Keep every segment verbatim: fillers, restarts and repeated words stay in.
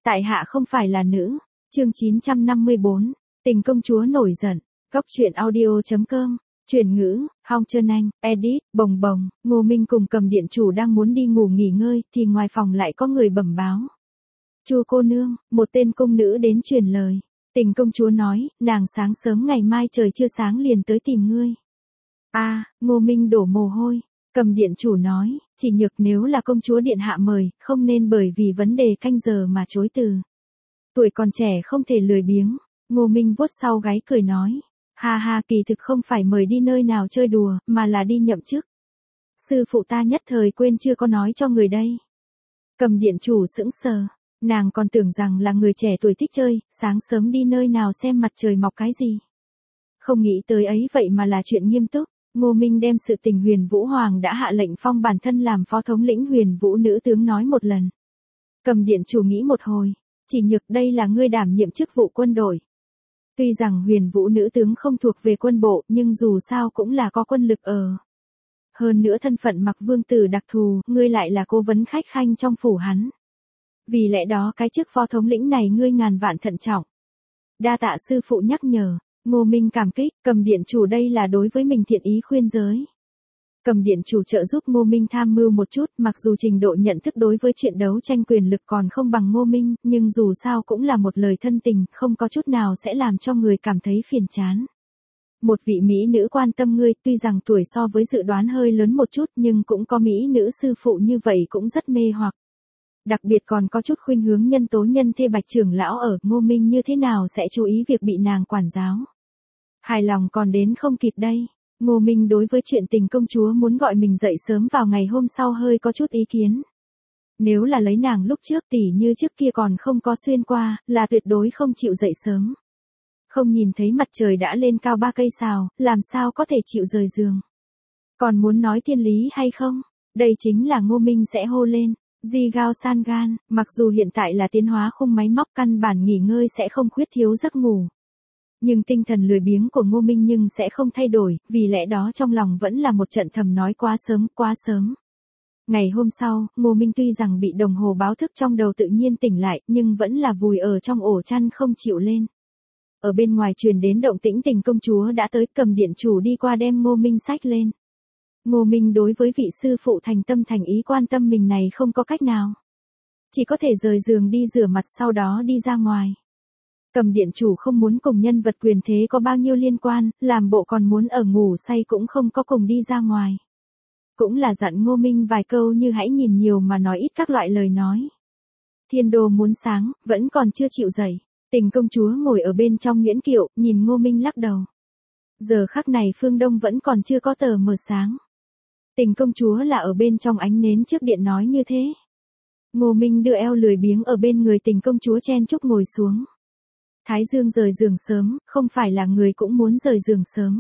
Tại hạ không phải là nữ. Chương chín trăm năm mươi bốn, Tình công chúa nổi giận. Góc truyện audio.com. Chuyển ngữ, Hong Trân Anh, edit, bồng bồng, Ngô Minh cùng Cầm điện chủ đang muốn đi ngủ nghỉ ngơi thì ngoài phòng lại có người bẩm báo. Chu cô nương, một tên cung nữ đến truyền lời. Tình công chúa nói, nàng sáng sớm ngày mai trời chưa sáng liền tới tìm ngươi. A, à, Ngô Minh đổ mồ hôi. Cầm điện chủ nói, chỉ nhược nếu là công chúa điện hạ mời, không nên bởi vì vấn đề canh giờ mà chối từ. Tuổi còn trẻ không thể lười biếng. Ngô Minh vuốt sau gáy cười nói, ha ha, kỳ thực không phải mời đi nơi nào chơi đùa, mà là đi nhậm chức. Sư phụ ta nhất thời quên chưa có nói cho người đây. Cầm điện chủ sững sờ, nàng còn tưởng rằng là người trẻ tuổi thích chơi, sáng sớm đi nơi nào xem mặt trời mọc cái gì. Không nghĩ tới ấy vậy mà là chuyện nghiêm túc. Ngô Minh đem sự tình Huyền Vũ Hoàng đã hạ lệnh phong bản thân làm phó thống lĩnh Huyền Vũ nữ tướng nói một lần. Cầm điện chủ nghĩ một hồi, chỉ nhược đây là ngươi đảm nhiệm chức vụ quân đội. Tuy rằng Huyền Vũ nữ tướng không thuộc về quân bộ, nhưng dù sao cũng là có quân lực ở. Hơn nữa thân phận Mặc Vương tử đặc thù, ngươi lại là cố vấn khách khanh trong phủ hắn. Vì lẽ đó cái chức phó thống lĩnh này ngươi ngàn vạn thận trọng. Đa tạ sư phụ nhắc nhở. Ngô Minh cảm kích, Cầm điện chủ đây là đối với mình thiện ý khuyên giới. Cầm điện chủ trợ giúp Ngô Minh tham mưu một chút, mặc dù trình độ nhận thức đối với chuyện đấu tranh quyền lực còn không bằng Ngô Minh, nhưng dù sao cũng là một lời thân tình, không có chút nào sẽ làm cho người cảm thấy phiền chán. Một vị mỹ nữ quan tâm ngươi, tuy rằng tuổi so với dự đoán hơi lớn một chút nhưng cũng có mỹ nữ sư phụ như vậy cũng rất mê hoặc. Đặc biệt còn có chút khuynh hướng nhân tố nhân thê Bạch trưởng lão ở, Ngô Minh như thế nào sẽ chú ý việc bị nàng quản giáo. Hài lòng còn đến không kịp đây. Ngô Minh đối với chuyện tình công chúa muốn gọi mình dậy sớm vào ngày hôm sau hơi có chút ý kiến. Nếu là lấy nàng lúc trước tỉ như trước kia còn không có xuyên qua, là tuyệt đối không chịu dậy sớm. Không nhìn thấy mặt trời đã lên cao ba cây sào, làm sao có thể chịu rời giường. Còn muốn nói thiên lý hay không? Đây chính là Ngô Minh sẽ hô lên. Di Gao San Gan, mặc dù hiện tại là tiến hóa khung máy móc căn bản nghỉ ngơi sẽ không khuyết thiếu giấc ngủ. Nhưng tinh thần lười biếng của Ngô Minh nhưng sẽ không thay đổi, vì lẽ đó trong lòng vẫn là một trận thầm nói quá sớm, quá sớm. Ngày hôm sau, Ngô Minh tuy rằng bị đồng hồ báo thức trong đầu tự nhiên tỉnh lại, nhưng vẫn là vùi ở trong ổ chăn không chịu lên. Ở bên ngoài truyền đến động tĩnh tình công chúa đã tới, Cầm điện chủ đi qua đem Ngô Minh xách lên. Ngô Minh đối với vị sư phụ thành tâm thành ý quan tâm mình này không có cách nào. Chỉ có thể rời giường đi rửa mặt sau đó đi ra ngoài. Cầm điện chủ không muốn cùng nhân vật quyền thế có bao nhiêu liên quan, làm bộ còn muốn ở ngủ say cũng không có cùng đi ra ngoài. Cũng là dặn Ngô Minh vài câu như hãy nhìn nhiều mà nói ít các loại lời nói. Thiên đô muốn sáng, vẫn còn chưa chịu dậy. Tình công chúa ngồi ở bên trong nguyễn kiệu, nhìn Ngô Minh lắc đầu. Giờ khắc này phương đông vẫn còn chưa có tờ mờ sáng. Tình công chúa là ở bên trong ánh nến trước điện nói như thế. Ngô Minh đưa eo lười biếng ở bên người tình công chúa chen chúc ngồi xuống. Thái dương rời giường sớm, không phải là người cũng muốn rời giường sớm.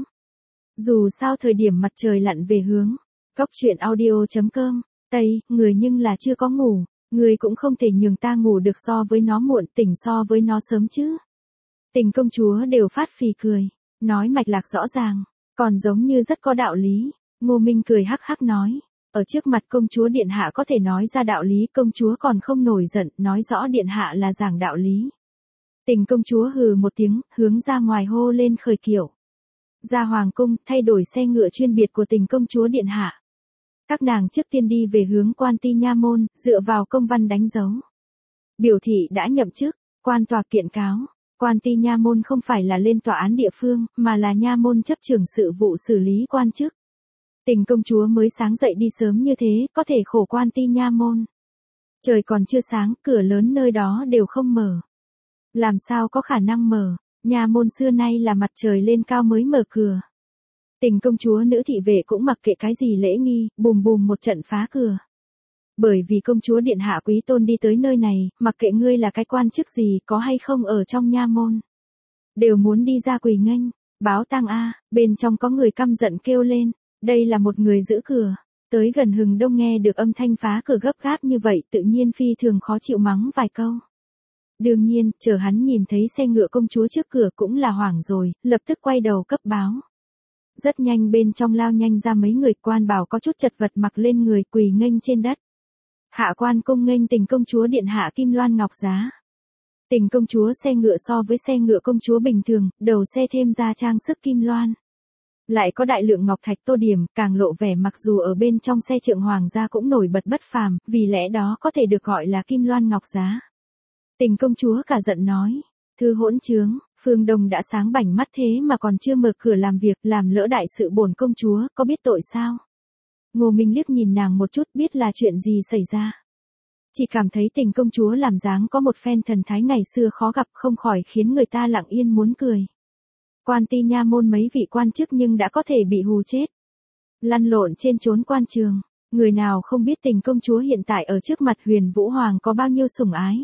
Dù sao thời điểm mặt trời lặn về hướng. Góc truyện audio.com. Tây, người nhưng là chưa có ngủ. Người cũng không thể nhường ta ngủ được so với nó muộn, tỉnh so với nó sớm chứ. Tình công chúa đều phát phì cười. Nói mạch lạc rõ ràng. Còn giống như rất có đạo lý. Ngô Minh cười hắc hắc nói. Ở trước mặt công chúa điện hạ có thể nói ra đạo lý, công chúa còn không nổi giận, nói rõ điện hạ là giảng đạo lý. Tình công chúa hừ một tiếng, hướng ra ngoài hô lên khởi kiệu. Ra hoàng cung, thay đổi xe ngựa chuyên biệt của tình công chúa điện hạ. Các nàng trước tiên đi về hướng Quan Ti Nha môn, dựa vào công văn đánh dấu. Biểu thị đã nhậm chức, quan tòa kiện cáo. Quan Ti Nha môn không phải là lên tòa án địa phương, mà là nha môn chấp trưởng sự vụ xử lý quan chức. Tình công chúa mới sáng dậy đi sớm như thế, có thể khổ Quan Ti Nha môn. Trời còn chưa sáng, cửa lớn nơi đó đều không mở. Làm sao có khả năng mở, nha môn xưa nay là mặt trời lên cao mới mở cửa. Tình công chúa nữ thị vệ cũng mặc kệ cái gì lễ nghi, bùm bùm một trận phá cửa. Bởi vì công chúa điện hạ quý tôn đi tới nơi này, mặc kệ ngươi là cái quan chức gì có hay không ở trong nha môn. Đều muốn đi ra quỳ nghênh, báo tang a, bên trong có người căm giận kêu lên, đây là một người giữ cửa. Tới gần Hừng Đông nghe được âm thanh phá cửa gấp gáp như vậy tự nhiên phi thường khó chịu mắng vài câu. Đương nhiên, chờ hắn nhìn thấy xe ngựa công chúa trước cửa cũng là hoảng rồi, lập tức quay đầu cấp báo. Rất nhanh bên trong lao nhanh ra mấy người, quan bảo có chút chật vật mặc lên người quỳ nghênh trên đất. Hạ quan cung nghênh tình công chúa điện hạ Kim Loan Ngọc Giá. Tình công chúa xe ngựa so với xe ngựa công chúa bình thường, đầu xe thêm ra trang sức kim loan. Lại có đại lượng ngọc thạch tô điểm, càng lộ vẻ mặc dù ở bên trong xe trượng hoàng gia cũng nổi bật bất phàm, vì lẽ đó có thể được gọi là kim loan ngọc giá. Tình công chúa cả giận nói, thư hỗn trướng, Phương Đông đã sáng bảnh mắt thế mà còn chưa mở cửa làm việc, làm lỡ đại sự bổn công chúa, có biết tội sao? Ngô Minh liếc nhìn nàng một chút, biết là chuyện gì xảy ra. Chỉ cảm thấy tình công chúa làm dáng có một phen thần thái ngày xưa khó gặp, không khỏi khiến người ta lặng yên muốn cười. Quan ty nha môn mấy vị quan chức nhưng đã có thể bị hù chết. Lăn lộn trên chốn quan trường, người nào không biết tình công chúa hiện tại ở trước mặt Huyền Vũ Hoàng có bao nhiêu sủng ái.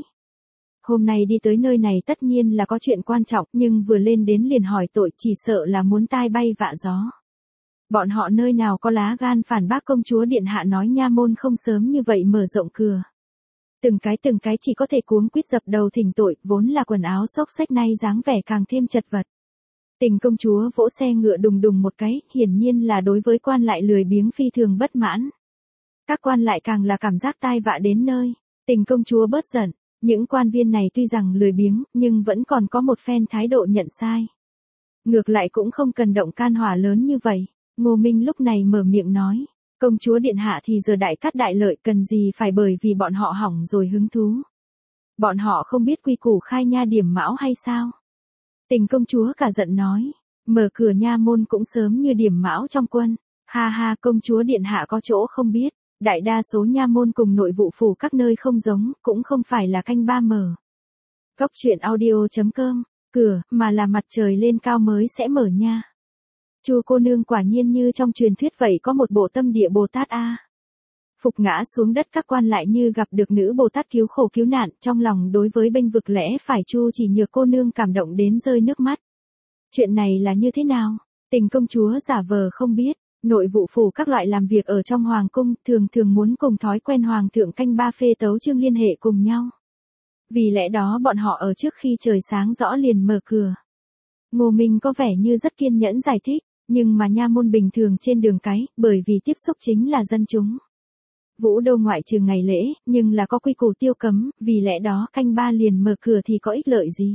Hôm nay đi tới nơi này tất nhiên là có chuyện quan trọng, nhưng vừa lên đến liền hỏi tội, chỉ sợ là muốn tai bay vạ gió. Bọn họ nơi nào có lá gan phản bác công chúa điện hạ nói nha môn không sớm như vậy mở rộng cửa. Từng cái từng cái chỉ có thể cuống quýt dập đầu thỉnh tội, vốn là quần áo xốc xách nay dáng vẻ càng thêm chật vật. Tình công chúa vỗ xe ngựa đùng đùng một cái, hiển nhiên là đối với quan lại lười biếng phi thường bất mãn. Các quan lại càng là cảm giác tai vạ đến nơi. Tình công chúa bớt giận, những quan viên này tuy rằng lười biếng, nhưng vẫn còn có một phen thái độ nhận sai. Ngược lại cũng không cần động can hỏa lớn như vậy. Ngô Minh lúc này mở miệng nói, công chúa điện hạ thì giờ đại cát đại lợi, cần gì phải bởi vì bọn họ hỏng rồi hứng thú. Bọn họ không biết quy củ khai nha điểm mão hay sao? Tình công chúa cả giận nói, mở cửa nha môn cũng sớm như điểm mão trong quân. Ha ha, công chúa điện hạ có chỗ không biết, đại đa số nha môn cùng nội vụ phủ các nơi không giống, cũng không phải là canh ba mở. Góc truyện audio chấm com, cửa, mà là mặt trời lên cao mới sẽ mở nha. Chu cô nương quả nhiên như trong truyền thuyết vậy, có một bộ tâm địa Bồ Tát a. Phục ngã xuống đất các quan lại như gặp được nữ Bồ Tát cứu khổ cứu nạn, trong lòng đối với bênh vực lẽ phải Chu Chỉ Nhược cô nương cảm động đến rơi nước mắt. Chuyện này là như thế nào? Tình công chúa giả vờ không biết, nội vụ phủ các loại làm việc ở trong hoàng cung, thường thường muốn cùng thói quen hoàng thượng canh ba phê tấu chương liên hệ cùng nhau. Vì lẽ đó bọn họ ở trước khi trời sáng rõ liền mở cửa. Ngô Minh có vẻ như rất kiên nhẫn giải thích, nhưng mà nha môn bình thường trên đường cái, bởi vì tiếp xúc chính là dân chúng. Vũ Đô ngoại trừ ngày lễ, nhưng là có quy củ tiêu cấm, vì lẽ đó canh ba liền mở cửa thì có ích lợi gì.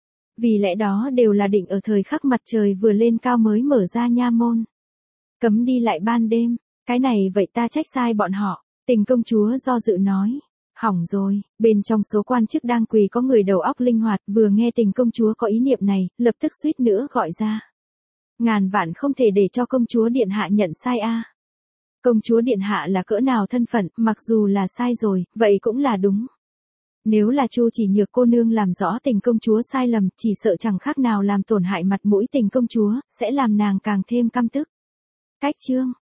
Vì lẽ đó đều là định ở thời khắc mặt trời vừa lên cao mới mở ra nha môn. Cấm đi lại ban đêm, cái này vậy ta trách sai bọn họ. Tình công chúa do dự nói, hỏng rồi, bên trong số quan chức đang quỳ có người đầu óc linh hoạt, vừa nghe tình công chúa có ý niệm này, lập tức suýt nữa gọi ra. Ngàn vạn không thể để cho công chúa điện hạ nhận sai a. Công chúa điện hạ là cỡ nào thân phận, mặc dù là sai rồi, vậy cũng là đúng. Nếu là Chu Chỉ Nhược cô nương làm rõ tình công chúa sai lầm, chỉ sợ chẳng khác nào làm tổn hại mặt mũi tình công chúa, sẽ làm nàng càng thêm căm tức. Cách chương